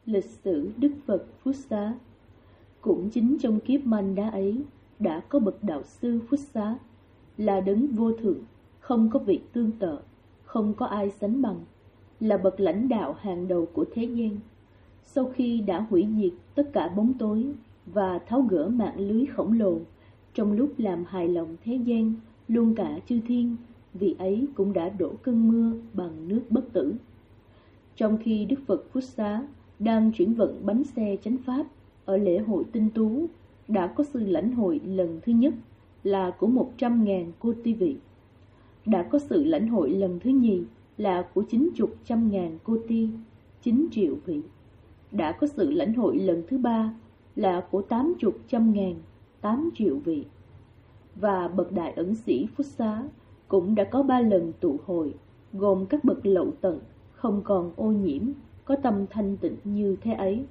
Lịch sử Đức Phật Phút Xá. Cũng chính trong kiếp manh đá ấy đã có bậc đạo sư Phút Xá, là đấng vô thượng, không có vị tương tự, không có ai sánh bằng, là bậc lãnh đạo hàng đầu của thế gian. Sau khi đã hủy diệt tất cả bóng tối và tháo gỡ mạng lưới khổng lồ, trong lúc làm hài lòng thế gian, luôn cả chư thiên, vị ấy cũng đã đổ cơn mưa bằng nước bất tử. Trong khi Đức Phật Phút Xá đang chuyển vận bánh xe chánh pháp ở lễ hội tinh tú, đã có sự lãnh hội lần thứ nhất là của 100.000 cô ti vị. Đã có sự lãnh hội lần thứ nhì là của 90.000 cô ti, 9 triệu vị. Đã có sự lãnh hội lần thứ ba là của 80.000, 8 triệu vị. Và bậc đại ẩn sĩ Phút Xá cũng đã có 3 lần tụ hội, gồm các bậc lậu tận, không còn ô nhiễm, có tâm thanh tịnh như thế ấy.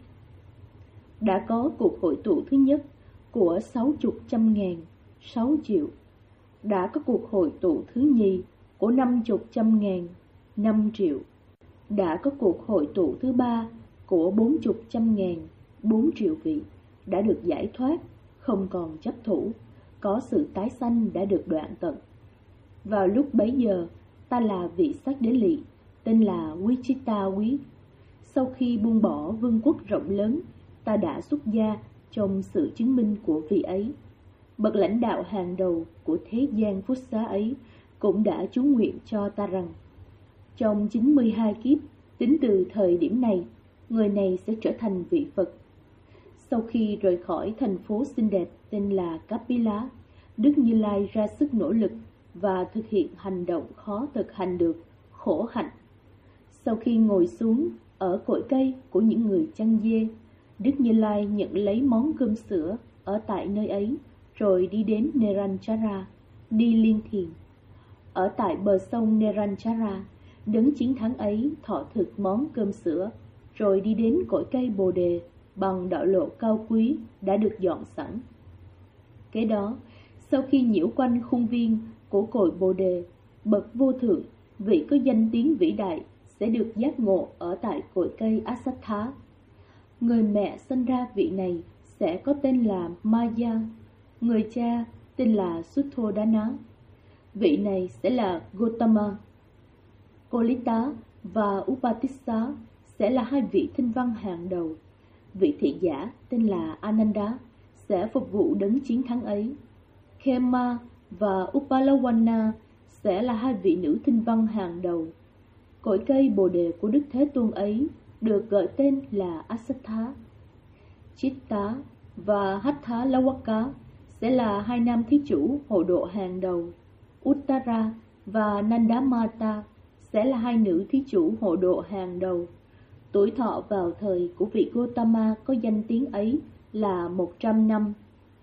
Đã có cuộc hội tụ thứ nhất của 60.000, 6 triệu. Đã có cuộc hội tụ thứ nhì của 50.000, 5 triệu. Đã có cuộc hội tụ thứ ba của 40.000, 4 triệu vị đã được giải thoát, không còn chấp thủ, có sự tái sanh đã được đoạn tận. Vào lúc bấy giờ, ta là vị Sắc Đế Lị, tên là Wichita Quý. Sau khi buông bỏ vương quốc rộng lớn, ta đã xuất gia trong sự chứng minh của vị ấy. Bậc lãnh đạo hàng đầu của thế gian Phút Xá ấy cũng đã chú nguyện cho ta rằng, trong 92 kiếp, tính từ thời điểm này, người này sẽ trở thành vị Phật. Sau khi rời khỏi thành phố xinh đẹp tên là Kapila, Đức Như Lai ra sức nỗ lực và thực hiện hành động khó thực hành được, khổ hạnh. Sau khi ngồi xuống ở cội cây của những người chăn dê, Đức Như Lai nhận lấy món cơm sữa ở tại nơi ấy, rồi đi đến Neranchara, đi liên thiền. Ở tại bờ sông Neranchara, đấng chiến thắng ấy thọ thực món cơm sữa, rồi đi đến cội cây Bồ Đề bằng đạo lộ cao quý đã được dọn sẵn. Kế đó, sau khi nhiễu quanh khuôn viên của cội Bồ Đề, bậc vô thượng, vị có danh tiếng vĩ đại, sẽ được giác ngộ ở tại cội cây Asattha. Người mẹ sinh ra vị này sẽ có tên là Maya, người cha tên là Sutthodana. Vị này sẽ là Gotama. Kolita và Upatissa sẽ là hai vị thinh văn hàng đầu. Vị thị giả tên là Ananda sẽ phục vụ đấng chiến thắng ấy. Khema và Upalawana sẽ là hai vị nữ thinh văn hàng đầu. Cội cây Bồ Đề của Đức Thế Tôn ấy được gọi tên là Asattha. Chitta và Hatha Lawaka sẽ là hai nam thí chủ hộ độ hàng đầu. Uttara và Nandamata sẽ là hai nữ thí chủ hộ độ hàng đầu. Tuổi thọ vào thời của vị Gotama có danh tiếng ấy là 100 năm.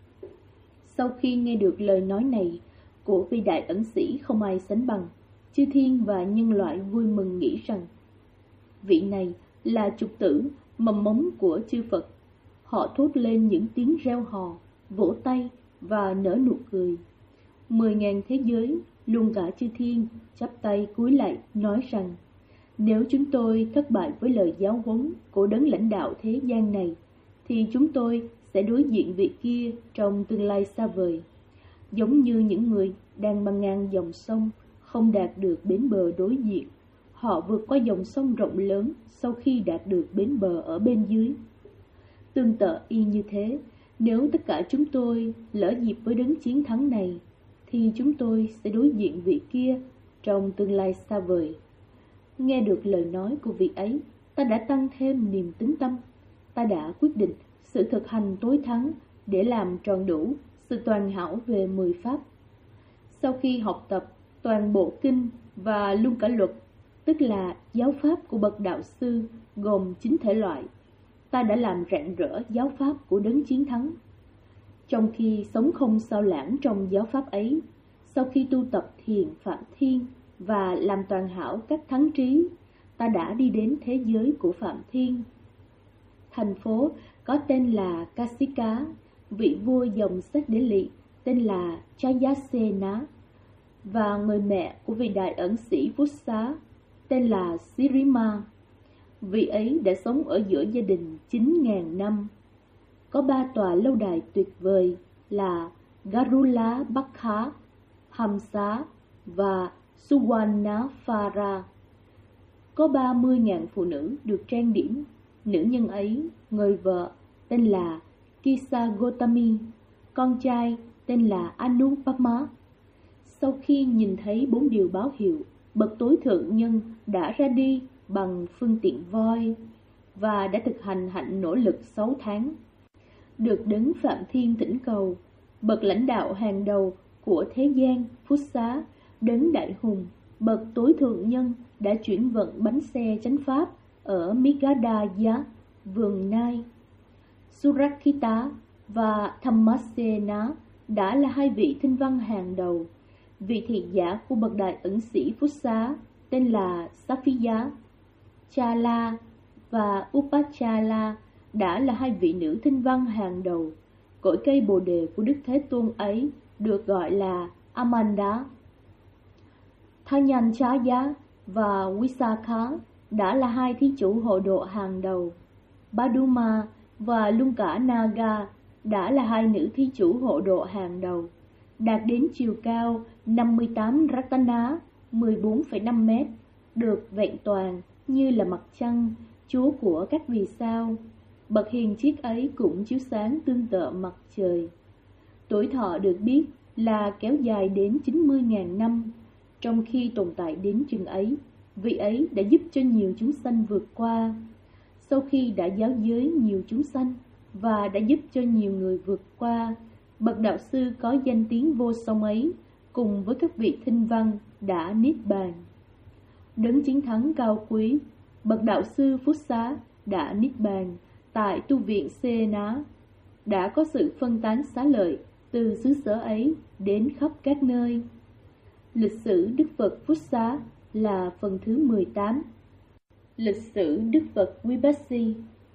Sau khi nghe được lời nói này của vị đại ẩn sĩ không ai sánh bằng, chư thiên và nhân loại vui mừng nghĩ rằng vị này là trục tử, mầm mống của chư Phật. Họ thốt lên những tiếng reo hò, vỗ tay và nở nụ cười. 10.000 thế giới, luôn cả chư thiên, chắp tay cúi lạy nói rằng, nếu chúng tôi thất bại với lời giáo huấn của đấng lãnh đạo thế gian này, thì chúng tôi sẽ đối diện vị kia trong tương lai xa vời. Giống như những người đang băng ngang dòng sông, không đạt được bến bờ đối diện, họ vượt qua dòng sông rộng lớn sau khi đạt được bến bờ ở bên dưới. Tương tự y như thế, nếu tất cả chúng tôi lỡ dịp với đấng chiến thắng này, thì chúng tôi sẽ đối diện vị kia trong tương lai xa vời. Nghe được lời nói của vị ấy, ta đã tăng thêm niềm tín tâm. Ta đã quyết định sự thực hành tối thắng để làm tròn đủ sự toàn hảo về 10 pháp. Sau khi học tập toàn bộ kinh và luôn cả luật, tức là giáo pháp của bậc đạo sư gồm 9 thể loại, ta đã làm rạng rỡ giáo pháp của đấng chiến thắng. Trong khi sống không sao lãng trong giáo pháp ấy, sau khi tu tập thiền Phạm Thiên và làm toàn hảo các thắng trí, ta đã đi đến thế giới của Phạm Thiên. Thành phố có tên là Kasika, vị vua dòng Sắc Đế Lị tên là Chayasena, và người mẹ của vị đại ẩn sĩ Phút Xá tên là Sirima. Vị ấy đã sống ở giữa gia đình 9.000 năm. Có 3 tòa lâu đài tuyệt vời là Garula Bakha, Hamsa và Suwarnabhara. Có 30.000 phụ nữ được trang điểm. Nữ nhân ấy, người vợ tên là Kisa Gotami, con trai tên là Anupama. Sau khi nhìn thấy 4 điều báo hiệu, bậc tối thượng nhân đã ra đi bằng phương tiện voi và đã thực hành hạnh nỗ lực 6 tháng. Được đấng Phạm Thiên thỉnh cầu, bậc lãnh đạo hàng đầu của thế gian Phút Xá, đấng đại hùng, bậc tối thượng nhân đã chuyển vận bánh xe chánh pháp ở Migadaya, vườn Nai. Surakita và Thammasena đã là 2 vị thinh văn hàng đầu. Vị thị giả của bậc đại ẩn sĩ Phút Xá tên là Safiya. Chala và Upachala đã là 2 vị nữ thinh văn hàng đầu. Cội cây bồ đề của Đức Thế Tôn ấy được gọi là Amanda. Thanyanchaya và Visakha đã là 2 thí chủ hộ độ hàng đầu. Baduma và Lunka Naga đã là 2 nữ thí chủ hộ độ hàng đầu, đạt đến chiều cao 58 Ratana, 14,5 mét, được vẹn toàn như là mặt trăng, chúa của các vì sao. Bậc hiền triết ấy cũng chiếu sáng tương tự mặt trời. Tuổi thọ được biết là kéo dài đến 90.000 năm. Trong khi tồn tại đến chừng ấy, vị ấy đã giúp cho nhiều chúng sanh vượt qua. Sau khi đã giáo giới nhiều chúng sanh và đã giúp cho nhiều người vượt qua, bậc đạo sư có danh tiếng vô song ấy cùng với các vị thinh văn đã niết bàn. Đấng chiến thắng cao quý, bậc đạo sư Phút Xá đã niết bàn tại tu viện Sena, đã có sự phân tán xá lợi từ xứ sở ấy đến khắp các nơi. Lịch sử Đức Phật Phút Xá là phần thứ 18. Lịch sử Đức Phật Vipassi.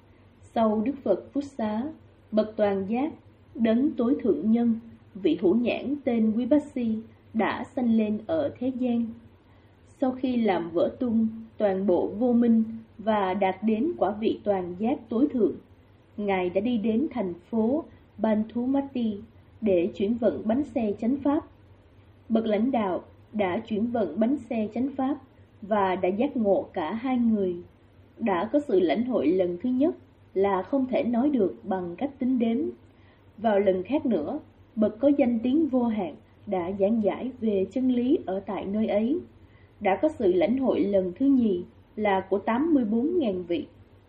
Sau Đức Phật Phút Xá, bậc toàn giác, đấng tối thượng nhân, vị hữu nhãn tên Vipassi đã sanh lên ở thế gian. Sau khi làm vỡ tung toàn bộ vô minh và đạt đến quả vị toàn giác tối thượng, Ngài đã đi đến thành phố Banthumati để chuyển vận bánh xe chánh pháp. Bậc lãnh đạo đã chuyển vận bánh xe chánh pháp và đã giác ngộ cả 2 người. Đã có sự lãnh hội lần thứ nhất là không thể nói được bằng cách tính đếm. Vào lần khác nữa, bậc có danh tiếng vô hạn đã giảng giải về chân lý ở tại nơi ấy. Đã có sự lãnh hội lần thứ nhì là của 84.000 vị.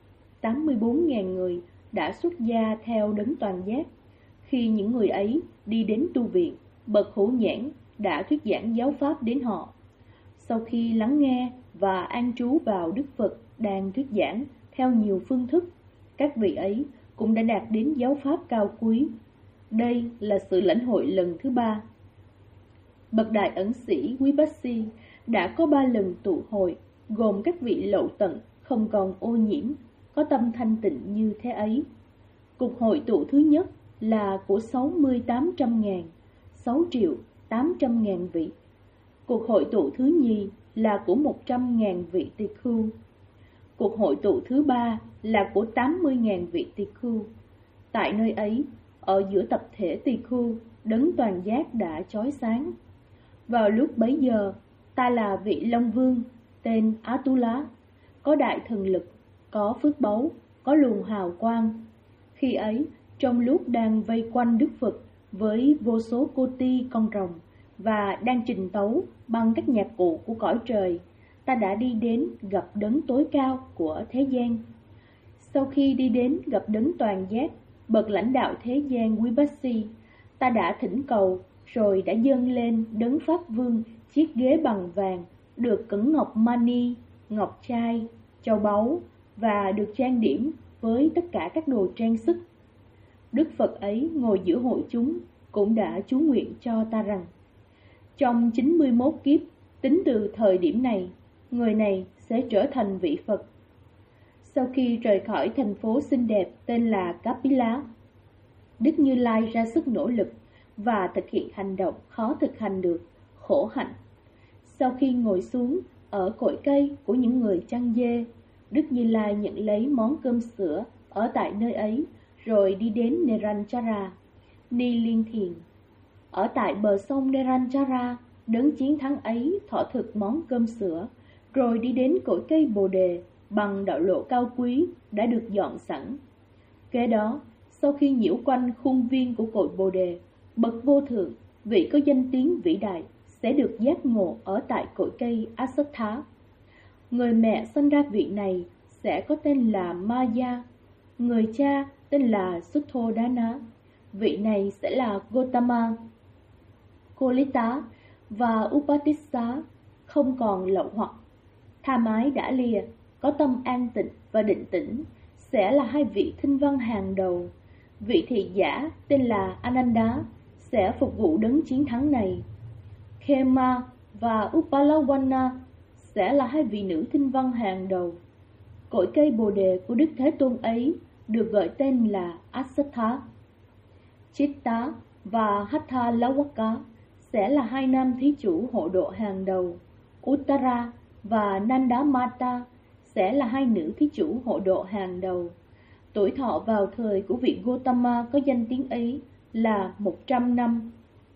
84.000 người đã xuất gia theo đấng toàn giác. Khi những người ấy đi đến tu viện, bậc hữu nhãn đã thuyết giảng giáo pháp đến họ. Sau khi lắng nghe và an trú vào Đức Phật đang thuyết giảng theo nhiều phương thức, các vị ấy cũng đã đạt đến giáo pháp cao quý. Đây là sự lãnh hội lần thứ 3. Bậc đại ẩn sĩ Vipassi đã có 3 lần tụ hội, gồm các vị lậu tận không còn ô nhiễm, có tâm thanh tịnh như thế ấy. Cuộc hội tụ thứ nhất là của 6800.000, 6.800.000 vị. Cuộc hội tụ thứ nhì là của 100.000 vị tỳ khưu. Cuộc hội tụ thứ 3 là của 80.000 vị tỳ khưu. Tại nơi ấy, ở giữa tập thể tỳ khưu, đấng toàn giác đã chói sáng. Vào lúc bấy giờ, ta là vị Long Vương, tên Atula, có đại thần lực, có phước báu, có luồng hào quang. Khi ấy, trong lúc đang vây quanh Đức Phật với vô số cô ti con rồng và đang trình tấu bằng các nhạc cụ của cõi trời, ta đã đi đến gặp đấng tối cao của thế gian. Sau khi đi đến gặp đấng toàn giác, bậc lãnh đạo thế gian Vipassi, ta đã thỉnh cầu rồi đã dâng lên đấng Pháp Vương chiếc ghế bằng vàng, được cẩn ngọc mani, ngọc trai, châu báu và được trang điểm với tất cả các đồ trang sức. Đức Phật ấy ngồi giữa hội chúng cũng đã chú nguyện cho ta rằng, trong 91 kiếp, tính từ thời điểm này, người này sẽ trở thành vị Phật. Sau khi rời khỏi thành phố xinh đẹp tên là Kapila, Đức Như Lai ra sức nỗ lực và thực hiện hành động khó thực hành được, khổ hạnh. Sau khi ngồi xuống ở cội cây của những người chăn dê, Đức Như Lai nhận lấy món cơm sữa ở tại nơi ấy, rồi đi đến Neranjara, Ni Liên Thiền. Ở tại bờ sông Neranjara, đấng chiến thắng ấy thọ thực món cơm sữa, rồi đi đến cội cây Bồ Đề bằng đạo lộ cao quý đã được dọn sẵn. Kế đó, sau khi nhiễu quanh khuôn viên của cội Bồ Đề, bậc vô thượng, vị có danh tiếng vĩ đại, sẽ được giác ngộ ở tại cội cây Asattha. Người mẹ sinh ra vị này sẽ có tên là Maya, người cha tên là Sutthodana, vị này sẽ là Gotama. Kolita và Upatissa không còn lậu hoặc, tha mái đã lìa, có tâm an tịnh và định tĩnh, sẽ là hai vị thinh văn hàng đầu. Vị thị giả tên là Ananda sẽ phục vụ đấng chiến thắng này. Khema và Upalawana sẽ là hai vị nữ thinh văn hàng đầu. Cội cây Bồ Đề của Đức Thế Tôn ấy được gọi tên là Asattha. Chitta và Hatha Lawaka sẽ là hai nam thí chủ hộ độ hàng đầu. Uttara và Nandamata sẽ là hai nữ thí chủ hộ độ hàng đầu. Tuổi thọ vào thời của vị Gotama có danh tiếng ấy là 100 năm.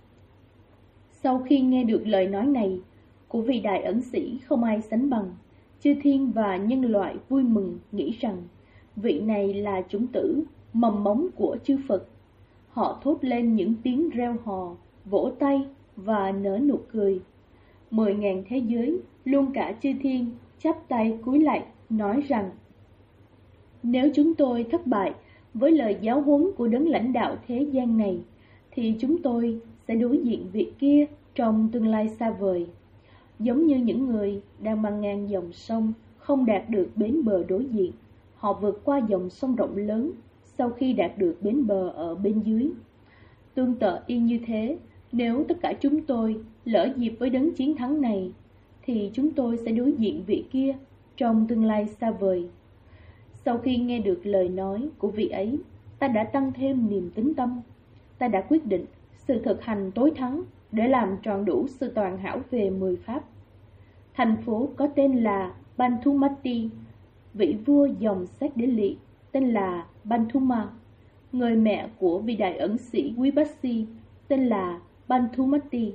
Sau khi nghe được lời nói này của vị đại ẩn sĩ không ai sánh bằng, chư thiên và nhân loại vui mừng nghĩ rằng vị này là chủng tử, mầm mống của chư Phật. Họ thốt lên những tiếng reo hò, vỗ tay và nở nụ cười. 10.000 thế giới, luôn cả chư thiên, chắp tay cúi lạy, nói rằng: nếu chúng tôi thất bại với lời giáo huấn của đấng lãnh đạo thế gian này, thì chúng tôi sẽ đối diện vị kia trong tương lai xa vời. Giống như những người đang băng ngang dòng sông không đạt được bến bờ đối diện, họ vượt qua dòng sông rộng lớn sau khi đạt được bến bờ ở bên dưới. Tương tự y như thế, nếu tất cả chúng tôi lỡ dịp với đấng chiến thắng này, thì chúng tôi sẽ đối diện vị kia trong tương lai xa vời. Sau khi nghe được lời nói của vị ấy, ta đã tăng thêm niềm tín tâm. Ta đã quyết định sự thực hành tối thắng để làm tròn đủ sự toàn hảo về 10 pháp. Thành phố có tên là Banthumati, vị vua dòng Sát Đế Lị tên là Banthuma, người mẹ của vị đại ẩn sĩ Vipassi tên là Banthumati.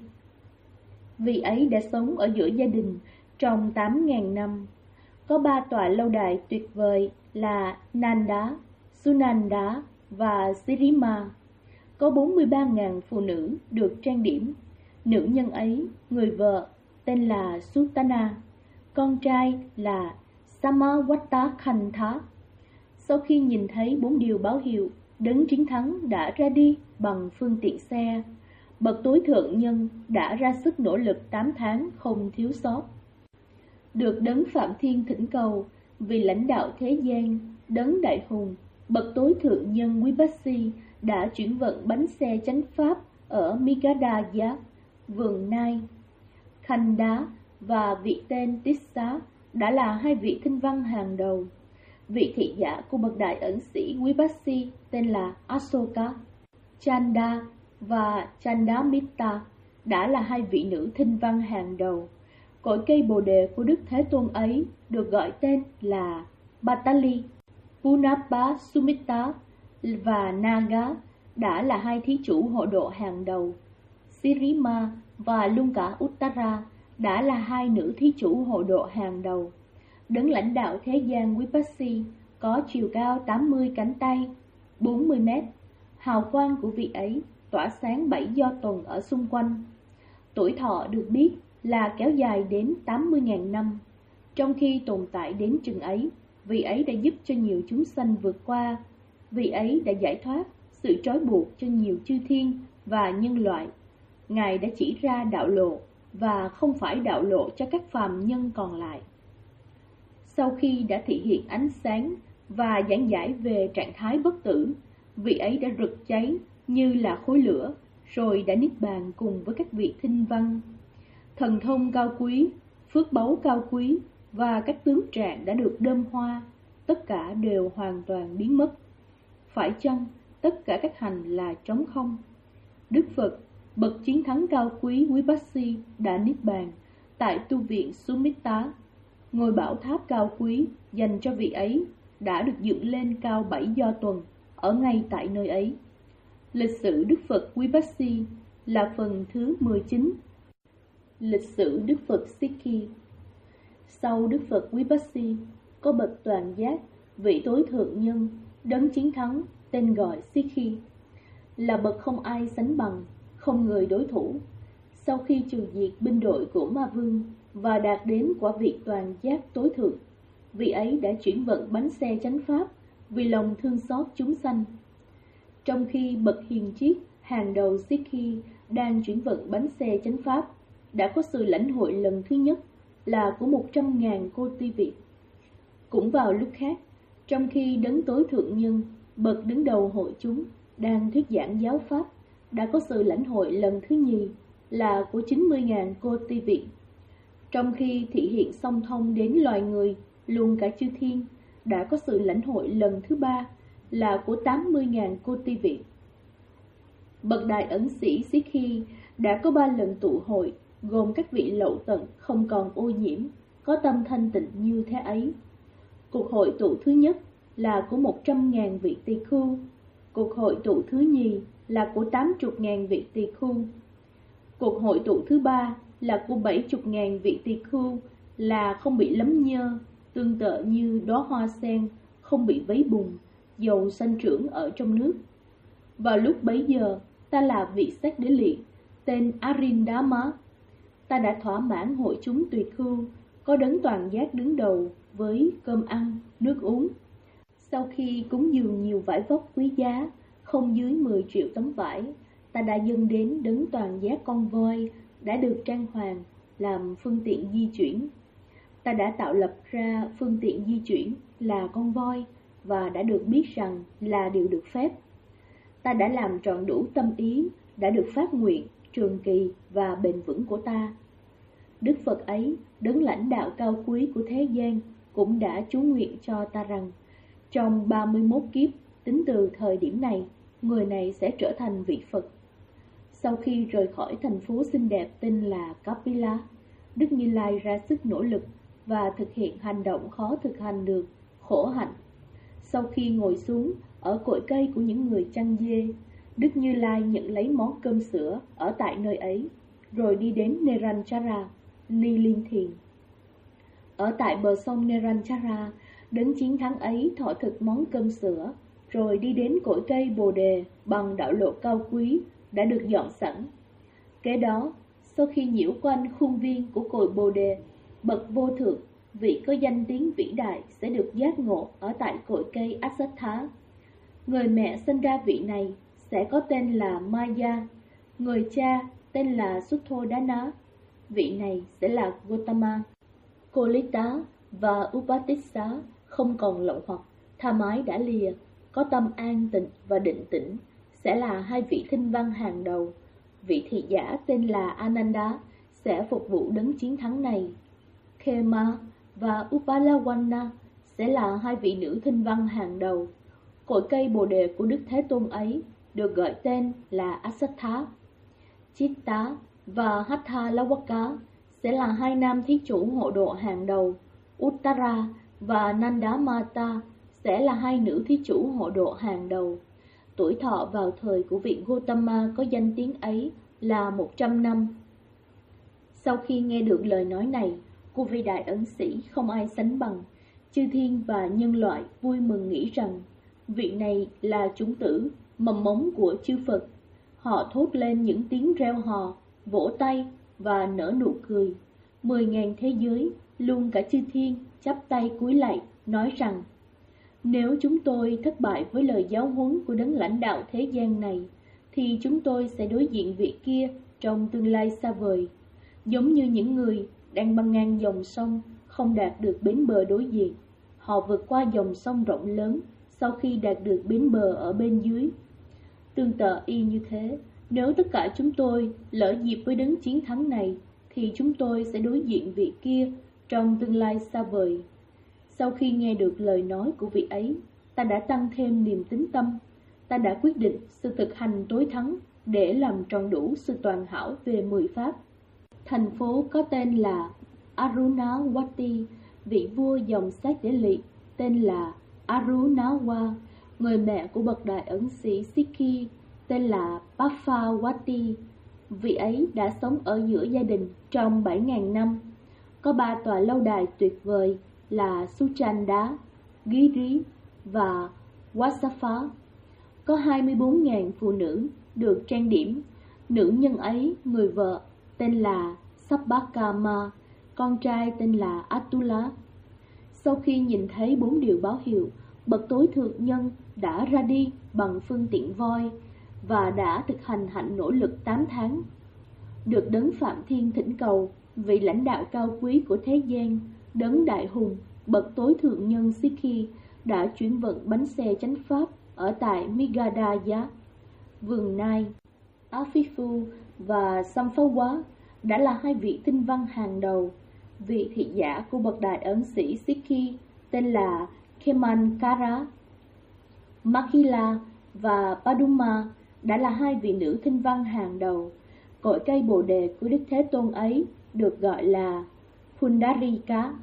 Vị ấy đã sống ở giữa gia đình trong 8.000 năm. Có 3 tọa lâu đài tuyệt vời là Nanda, Sunanda và Sirima. Có 43.000 phụ nữ được trang điểm. Nữ nhân ấy, người vợ tên là Sutana, con trai là Samawattakantha. Sau khi nhìn thấy 4 điều báo hiệu đấng chiến thắng đã ra đi bằng phương tiện xe, bậc tối thượng nhân đã ra sức nỗ lực 8 tháng không thiếu sót. Được đấng Phạm Thiên thỉnh cầu vì lãnh đạo thế gian, đấng đại hùng, bậc tối thượng nhân Vipassi đã chuyển vận bánh xe chánh pháp ở Migadaya, vườn Nai. Khanda và vị tên Tissa đã là hai vị thinh văn hàng đầu. Vị thị giả của bậc đại ẩn sĩ Vipassi tên là Asoka. Chanda và Chandamita đã là hai vị nữ thinh văn hàng đầu. Cội cây Bồ Đề của Đức Thế Tôn ấy được gọi tên là Batali. Punapa Sumita và Naga đã là hai thí chủ hộ độ hàng đầu. Sirima và Lunka Uttara đã là hai nữ thí chủ hộ độ hàng đầu. Đấng lãnh đạo thế gian Vipassi có chiều cao 80 cánh tay, 40 mét. Hào quang của vị ấy tỏa sáng 7 do tuần ở xung quanh. Tuổi thọ được biết là kéo dài đến 80.000 năm. Trong khi tồn tại đến chừng ấy, vị ấy đã giúp cho nhiều chúng sanh vượt qua. Vị ấy đã giải thoát sự trói buộc cho nhiều chư thiên và nhân loại. Ngài đã chỉ ra đạo lộ và không phải đạo lộ cho các phàm nhân còn lại. Sau khi đã thị hiện ánh sáng và giảng giải về trạng thái bất tử, vị ấy đã rực cháy như là khối lửa, rồi đã niết bàn cùng với các vị thinh văn. Thần thông cao quý, phước báu cao quý và các tướng trạng đã được đơm hoa, tất cả đều hoàn toàn biến mất. Phải chăng tất cả các hành là trống không? Đức Phật, bậc chiến thắng cao quý Vipassi đã niết bàn tại tu viện Sumita, ngôi bảo tháp cao quý dành cho vị ấy đã được dựng lên cao 7 do tuần ở ngay tại nơi ấy. Lịch sử Đức Phật Vipassi là phần thứ 19. Lịch sử Đức Phật Sikhi. Sau Đức Phật Vipassi có bậc toàn giác, vị tối thượng nhân, đấng chiến thắng, tên gọi Sikhi, là bậc không ai sánh bằng, không người đối thủ. Sau khi trừ diệt binh đội của Ma Vương và đạt đến quả vị toàn giác tối thượng, vị ấy đã chuyển vận bánh xe chánh pháp vì lòng thương xót chúng sanh. Trong khi bậc hiền triết hàng đầu Sikhi đang chuyển vận bánh xe chánh pháp, đã có sự lãnh hội lần thứ nhất là của 100.000 cô ti vị. Cũng vào lúc khác, trong khi đấng tối thượng nhân, bậc đứng đầu hội chúng, đang thuyết giảng giáo pháp, đã có sự lãnh hội lần thứ nhì là của 90.000 cô ti vị. Trong khi thị hiện song thông đến loài người, luôn cả chư thiên, đã có sự lãnh hội lần thứ ba là của 80.000 cô ti vị. Bậc đại ẩn sĩ Sikhi đã có 3 lần tụ hội, gồm các vị lậu tận không còn ô nhiễm, có tâm thanh tịnh như thế ấy. Cuộc hội tụ thứ nhất là của 100.000 vị tỳ khưu. Cuộc hội tụ thứ nhì là của 80.000 vị tỳ khưu. Cuộc hội tụ thứ ba là của 70.000 vị tỳ khưu, là không bị lấm nhơ, tương tự như đóa hoa sen, không bị vấy bùn, dầu sanh trưởng ở trong nước. Vào lúc bấy giờ, ta là vị sách đế lị, tên Arindama. Ta đã thỏa mãn hội chúng tùy khưu, có đấng toàn giác đứng đầu với cơm ăn, nước uống. Sau khi cúng dường nhiều vải vóc quý giá, không dưới 10 triệu tấm vải, ta đã dâng đến đấng toàn giác con voi đã được trang hoàng làm phương tiện di chuyển. Ta đã tạo lập ra phương tiện di chuyển là con voi và đã được biết rằng là điều được phép. Ta đã làm trọn đủ tâm ý, đã được phát nguyện, trường kỳ và bền vững của ta. Đức Phật ấy, đấng lãnh đạo cao quý của thế gian, cũng đã chú nguyện cho ta rằng, trong 31 kiếp, tính từ thời điểm này, người này sẽ trở thành vị Phật. Sau khi rời khỏi thành phố xinh đẹp tên là Kapila, Đức Như Lai ra sức nỗ lực và thực hiện hành động khó thực hành được, khổ hạnh. Sau khi ngồi xuống ở cội cây của những người chăn dê, Đức Như Lai nhận lấy món cơm sữa ở tại nơi ấy, rồi đi đến Neranchara, Ni Liên Thiền. Ở tại bờ sông Neranchara, đấng chiến thắng ấy thọ thực món cơm sữa, rồi đi đến cội cây Bồ Đề bằng đạo lộ cao quý đã được dọn sẵn. Kế đó, sau khi nhiễu quanh khuôn viên của cội Bồ Đề, bậc vô thượng, vị có danh tiếng vĩ đại sẽ được giác ngộ ở tại cội cây Asattha. Người mẹ sinh ra vị này sẽ có tên là Maya, người cha tên là Sutthodana, vị này sẽ là Gotama. Kolita và Upatissa không còn lậu hoặc, tha mái đã lìa, có tâm an tịnh và định tĩnh, sẽ là hai vị thinh văn hàng đầu. Vị thị giả tên là Ananda sẽ phục vụ đấng chiến thắng này. Khema và Upalawana sẽ là hai vị nữ thinh văn hàng đầu. Cội cây Bồ Đề của Đức Thế Tôn ấy được gọi tên là Asattha. Chitta và Hathalawaka sẽ là hai nam thí chủ hộ độ hàng đầu. Uttara và Nandamata sẽ là hai nữ thí chủ hộ độ hàng đầu. Tuổi thọ vào thời của vị Gotama có danh tiếng ấy là 100 năm. Sau khi nghe được lời nói này của vị đại ẩn sĩ không ai sánh bằng, chư thiên và nhân loại vui mừng nghĩ rằng vị này là chủng tử, mầm mống của chư Phật. Họ thốt lên những tiếng reo hò, vỗ tay và nở nụ cười. 10.000 thế giới, luôn cả chư thiên, chắp tay cúi lạy, nói rằng: nếu chúng tôi thất bại với lời giáo huấn của đấng lãnh đạo thế gian này, thì chúng tôi sẽ đối diện vị kia trong tương lai xa vời, giống như những người đang băng ngang dòng sông không đạt được bến bờ đối diện. Họ vượt qua dòng sông rộng lớn sau khi đạt được bến bờ ở bên dưới. Tương tự y như thế, nếu tất cả chúng tôi lỡ dịp với đấng chiến thắng này, thì chúng tôi sẽ đối diện vị kia trong tương lai xa vời. Sau khi nghe được lời nói của vị ấy, ta đã tăng thêm niềm tín tâm. Ta đã quyết định sự thực hành tối thắng để làm tròn đủ sự toàn hảo về 10 pháp. Thành phố có tên là Arunawati vị vua dòng Sát Đế Lị tên là Arunawa, người mẹ của bậc đại ẩn sĩ Sikhi tên là Paphawati. Vị ấy đã sống ở giữa gia đình trong 7.000 năm. Có 3 tòa lâu đài tuyệt vời là Suchanda, Giri và Wasafa. Có 24.000 phụ nữ được trang điểm. Nữ nhân ấy, người vợ tên là Sabbakama, con trai tên là Atula. Sau khi nhìn thấy 4 điều báo hiệu, bậc tối thượng nhân đã ra đi bằng phương tiện voi và đã thực hành hạnh nỗ lực 8 tháng. Được đấng Phạm Thiên thỉnh cầu, vị lãnh đạo cao quý của thế gian, đấng đại hùng, bậc tối thượng nhân Sikhi đã chuyển vận bánh xe chánh pháp ở tại Migadaya. Vườn Nai, Afifu và Samphawa đã là 2 vị tinh văn hàng đầu. Vị thị giả của bậc đại ấn sĩ Sikhi tên là Khemankara. Makila và Paduma đã là 2 vị nữ tinh văn hàng đầu. Cội cây bồ đề của Đức Thế Tôn ấy được gọi là Pundarika.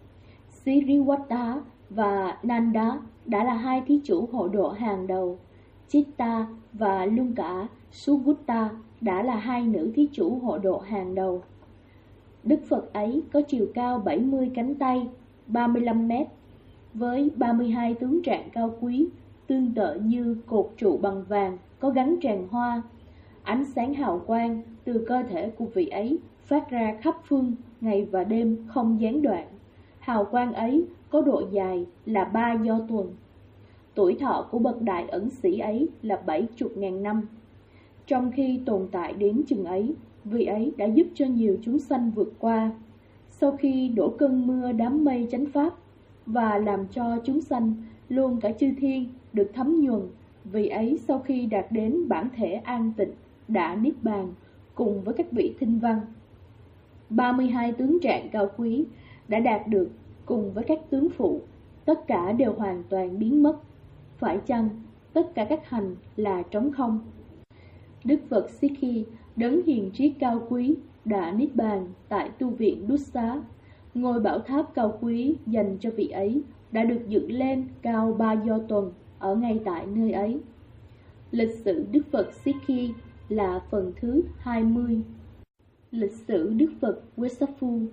Siriwata và Nanda đã là 2 thí chủ hộ độ hàng đầu. Chitta và luôn cả Sugutta đã là 2 nữ thí chủ hộ độ hàng đầu. Đức Phật ấy có chiều cao 70 cánh tay, 35 mét, với 32 tướng trạng cao quý, tương tự như cột trụ bằng vàng có gắn tràng hoa. Ánh sáng hào quang từ cơ thể của vị ấy phát ra khắp phương, ngày và đêm không gián đoạn. Hào quang ấy có độ dài là 3 do tuần. Tuổi thọ của bậc đại ẩn sĩ ấy là 70.000 năm. Trong khi tồn tại đến chừng ấy, vị ấy đã giúp cho nhiều chúng sanh vượt qua. Sau khi đổ cơn mưa đám mây chánh pháp và làm cho chúng sanh, luôn cả chư thiên, được thấm nhuần, vị ấy sau khi đạt đến bản thể an tịnh, đã niết bàn cùng với các vị thinh văn. 32 tướng trạng cao quý đã đạt được cùng với các tướng phụ, tất cả đều hoàn toàn biến mất. Phải chăng tất cả các hành là trống không? Đức Phật Sikhi, đấng hiền triết cao quý, đã niết bàn tại tu viện Dussa. Ngôi bảo tháp cao quý dành cho vị ấy đã được dựng lên cao 3 do tuần ở ngay tại nơi ấy. Lịch sử Đức Phật Sikhi là phần thứ 20. Lịch sử Đức Phật Wesafu.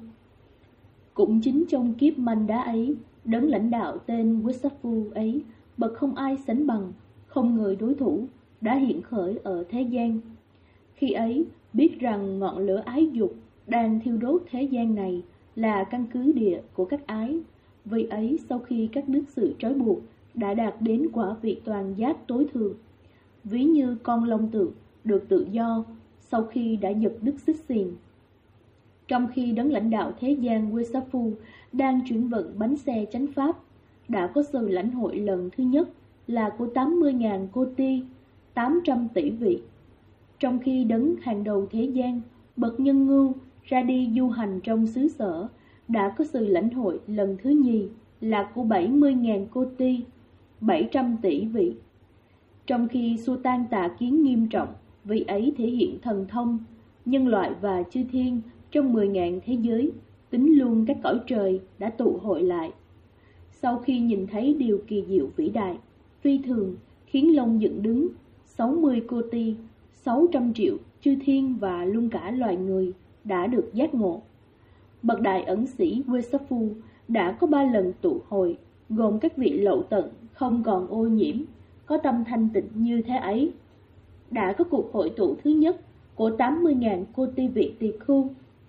Cũng chính trong kiếp manh đá ấy, đấng lãnh đạo tên Wesafu ấy, bậc không ai sánh bằng, không người đối thủ, đã hiện khởi ở thế gian. Khi ấy, biết rằng ngọn lửa ái dục đang thiêu đốt thế gian này là căn cứ địa của các ái. Vì ấy, sau khi các đức sự trói buộc đã đạt đến quả vị toàn giác tối thượng, ví như con long tượng được tự do sau khi đã giật đứt xích xiềng. Trong khi đấng lãnh đạo thế gian Wesafu đang chuyển vận bánh xe chánh pháp, đã có sự lãnh hội lần thứ nhất là của 80.000 cô ti, 800 tỷ vị. Trong khi đấng hàng đầu thế gian, bậc nhân ngưu, ra đi du hành trong xứ sở, đã có sự lãnh hội lần thứ nhì là của 70.000 cô ti, 700 tỷ vị. Trong khi xua tan tà kiến nghiêm trọng, vị ấy thể hiện thần thông, nhân loại và chư thiên trong 10.000 thế giới, tính luôn các cõi trời đã tụ hội lại. Sau khi nhìn thấy điều kỳ diệu vĩ đại, phi thường, khiến lông dựng đứng, 60 cô ti, 600 triệu chư thiên và luôn cả loài người đã được giác ngộ. Bậc đại ẩn sĩ Wesafu đã có 3 lần tụ hội, gồm các vị lậu tận không còn ô nhiễm, có tâm thanh tịnh như thế ấy. Đã có cuộc hội tụ thứ nhất của 80.000 cô ti vị tỳ khưu.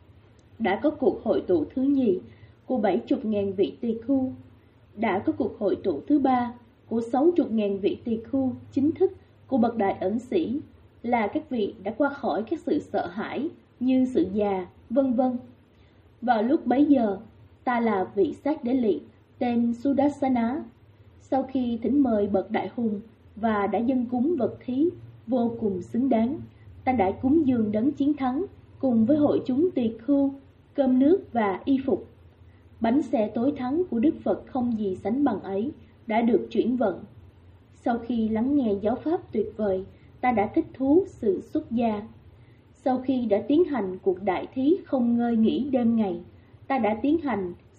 Đã có cuộc hội tụ thứ nhì của 70.000 vị tỳ khưu. Đã có cuộc hội tụ thứ ba của 60.000 vị tỳ khưu chính thức của bậc đại ẩn sĩ, là các vị đã qua khỏi các sự sợ hãi như sự già, vân vân. Vào lúc bấy giờ, ta là vị Sát Đế Lị tên Sudarsana. Sau khi thỉnh mời bậc đại hùng và đã dâng cúng vật thí vô cùng xứng đáng, ta đã cúng dường đấng chiến thắng cùng với hội chúng tỳ khưu, cơm nước và y phục. Bánh xe tối thắng của Đức Phật không gì sánh bằng ấy đã được chuyển vận. Sau khi lắng nghe giáo pháp tuyệt vời, ta đã thích thú sự xuất gia. Sau khi đã tiến hành cuộc đại thí không ngơi nghỉ đêm ngày, ta đã tiến hành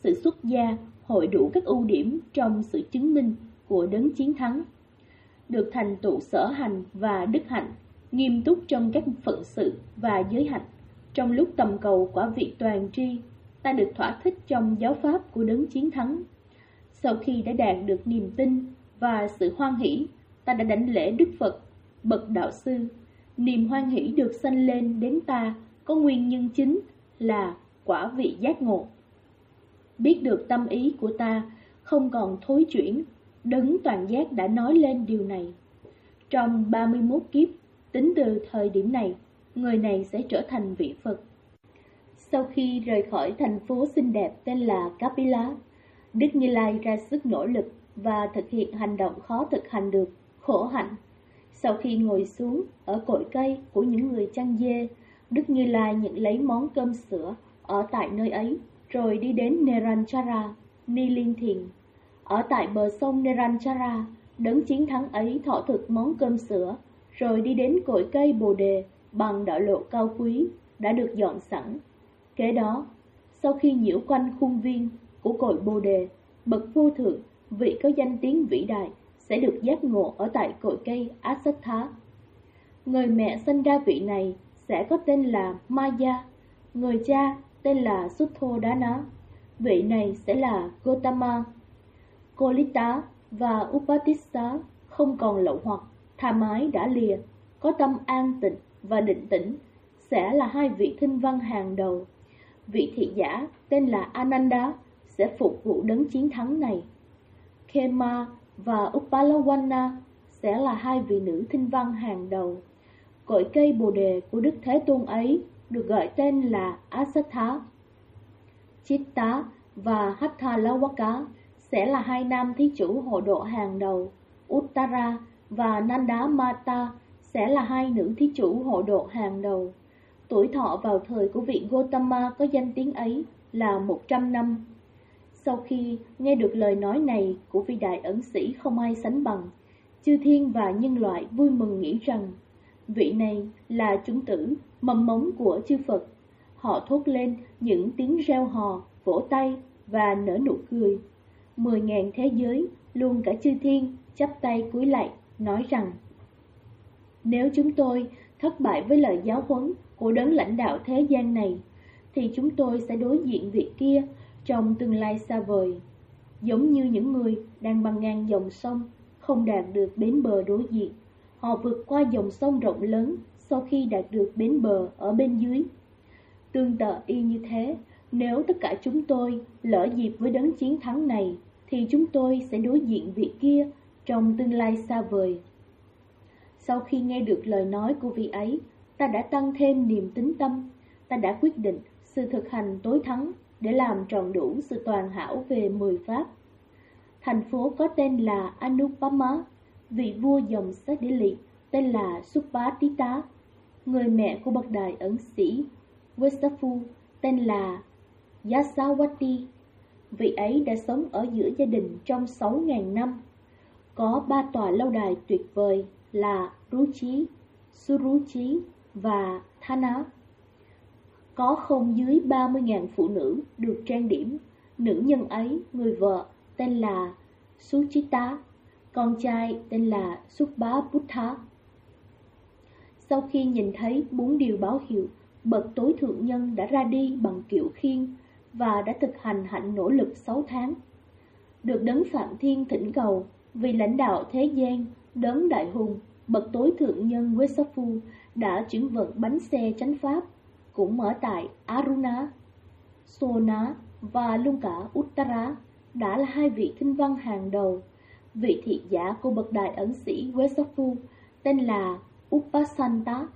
sự xuất gia hội đủ các ưu điểm trong sự chứng minh của đấng chiến thắng. Được thành tựu sở hành và đức hạnh, nghiêm túc trong các phận sự và giới hạnh. Trong lúc tầm cầu quả vị toàn tri, ta được thỏa thích trong giáo pháp của đấng chiến thắng. Sau khi đã đạt được niềm tin và sự hoan hỷ, ta đã đảnh lễ Đức Phật, bậc đạo sư. Niềm hoan hỷ được sanh lên đến ta có nguyên nhân chính là quả vị giác ngộ. Biết được tâm ý của ta không còn thối chuyển, đấng toàn giác đã nói lên điều này. Trong 31 kiếp, tính từ thời điểm này, người này sẽ trở thành vị Phật. Sau khi rời khỏi thành phố xinh đẹp tên là Kapila, Đức Như Lai ra sức nỗ lực và thực hiện hành động khó thực hành được, khổ hạnh. Sau khi ngồi xuống ở cội cây của những người chăn dê, Đức Như Lai nhận lấy món cơm sữa ở tại nơi ấy, rồi đi đến Neranchara, Ni Liên Thiền. Ở tại bờ sông Neranchara, đấng chiến thắng ấy thọ thực món cơm sữa, rồi đi đến cội cây Bồ Đề bằng đạo lộ cao quý đã được dọn sẵn. Kế đó, sau khi nhiễu quanh khuôn viên của cội Bồ Đề, bậc vô thượng, vị có danh tiếng vĩ đại, sẽ được giác ngộ ở tại cội cây Asattha. Người mẹ sinh ra vị này sẽ có tên là Maya, người cha tên là Sutthodana, vị này sẽ là Gotama. Kolita và Upatissa không còn lậu hoặc, tham ái đã lìa, có tâm an tịnh và định tĩnh, sẽ là hai vị thinh văn hàng đầu. Vị thị giả tên là Ananda sẽ phục vụ đấng chiến thắng này. Khema và Upalawana sẽ là hai vị nữ thinh văn hàng đầu. Cội cây Bồ Đề của Đức Thế Tôn ấy được gọi tên là Asattha. Chitta và Hathalawaka sẽ là hai nam thí chủ hộ độ hàng đầu. Uttara và Nanda Mata sẽ là hai nữ thí chủ hộ độ hàng đầu. Tuổi thọ vào thời của vị Gotama có danh tiếng ấy là 100 năm. Sau khi nghe được lời nói này của vị đại ẩn sĩ không ai sánh bằng, chư thiên và nhân loại vui mừng nghĩ rằng vị này là chủng tử mầm mống của chư Phật. Họ thốt lên những tiếng reo hò, vỗ tay và nở nụ cười. 10.000 thế giới, luôn cả chư thiên, chắp tay cúi lạy, nói rằng: nếu chúng tôi thất bại với lời giáo huấn của đấng lãnh đạo thế gian này, thì chúng tôi sẽ đối diện vị kia trong tương lai xa vời, giống như những người đang băng ngang dòng sông, không đạt được bến bờ đối diện. Họ vượt qua dòng sông rộng lớn sau khi đạt được bến bờ ở bên dưới. Tương tự y như thế, nếu tất cả chúng tôi lỡ dịp với đấng chiến thắng này, thì chúng tôi sẽ đối diện vị kia trong tương lai xa vời. Sau khi nghe được lời nói của vị ấy, ta đã tăng thêm niềm tín tâm. Ta đã quyết định sự thực hành tối thắng để làm tròn đủ sự toàn hảo về 10 pháp. Thành phố có tên là Anupama, vị vua dòng Sát Đế Lị tên là Supatita, người mẹ của bậc đại ẩn sĩ Vesafu tên là Yasawati. Vị ấy đã sống ở giữa gia đình trong 6.000 năm. Có 3 tòa lâu đài tuyệt vời là Ruchi, Suruchi và Thana. Có không dưới 30.000 phụ nữ được trang điểm. Nữ nhân ấy, người vợ tên là Suchita, con trai tên là Subhabuddha. Sau khi nhìn thấy 4 điều báo hiệu, bậc tối thượng nhân đã ra đi bằng kiệu khiên và đã thực hành hạnh nỗ lực 6 tháng. Được đấng Phạm Thiên thỉnh cầu, vì lãnh đạo thế gian, đấng đại hùng, bậc tối thượng nhân Vesafu đã chuyển vận bánh xe chánh pháp, cũng ở tại Aruna, Sona và luôn cả Uttara đã là hai vị thinh văn hàng đầu. Vị thị giả của bậc đại ẩn sĩ Vesafu tên là Upasanta.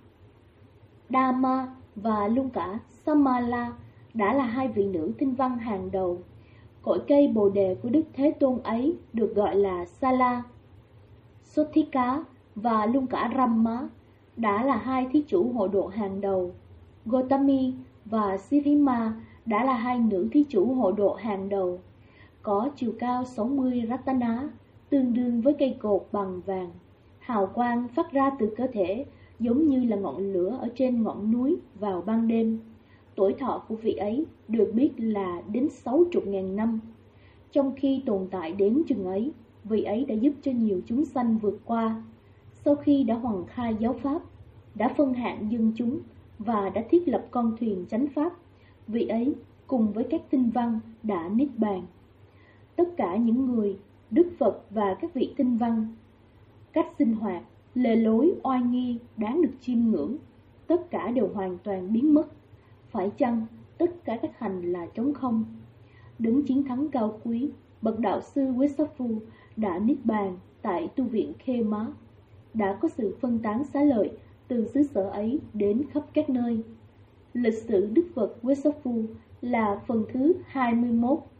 Dhamma và luôn cả Samala đã là hai vị nữ thinh văn hàng đầu. Cội cây Bồ Đề của Đức Thế Tôn ấy được gọi là Sala. Sothika và luôn cả Rama đã là hai thí chủ hộ độ hàng đầu. Gotami và Sirima đã là hai nữ thí chủ hộ độ hàng đầu. Có chiều cao 60 ratana, tương đương với cây cột bằng vàng. Hào quang phát ra từ cơ thể giống như là ngọn lửa ở trên ngọn núi vào ban đêm. tuổi thọ của vị ấy được biết là đến 60.000 năm. Trong khi tồn tại đến chừng ấy, vị ấy đã giúp cho nhiều chúng sanh vượt qua. Sau khi đã hoàn khai giáo pháp, đã phân hạng dân chúng và đã thiết lập con thuyền chánh pháp, vị ấy cùng với các tinh văn đã niết bàn. Tất cả những người, Đức Phật và các vị tinh văn, cách sinh hoạt, lề lối oai nghi đáng được chiêm ngưỡng, tất cả đều hoàn toàn biến mất. Phải chăng tất cả các hành là trống không? Đấng chiến thắng cao quý, bậc đạo sư Wesafu đã niết bàn tại tu viện Khê Má. Đã có sự phân tán xá lợi từ xứ sở ấy đến khắp các nơi. Lịch sử Đức Phật Wesafu là phần thứ 21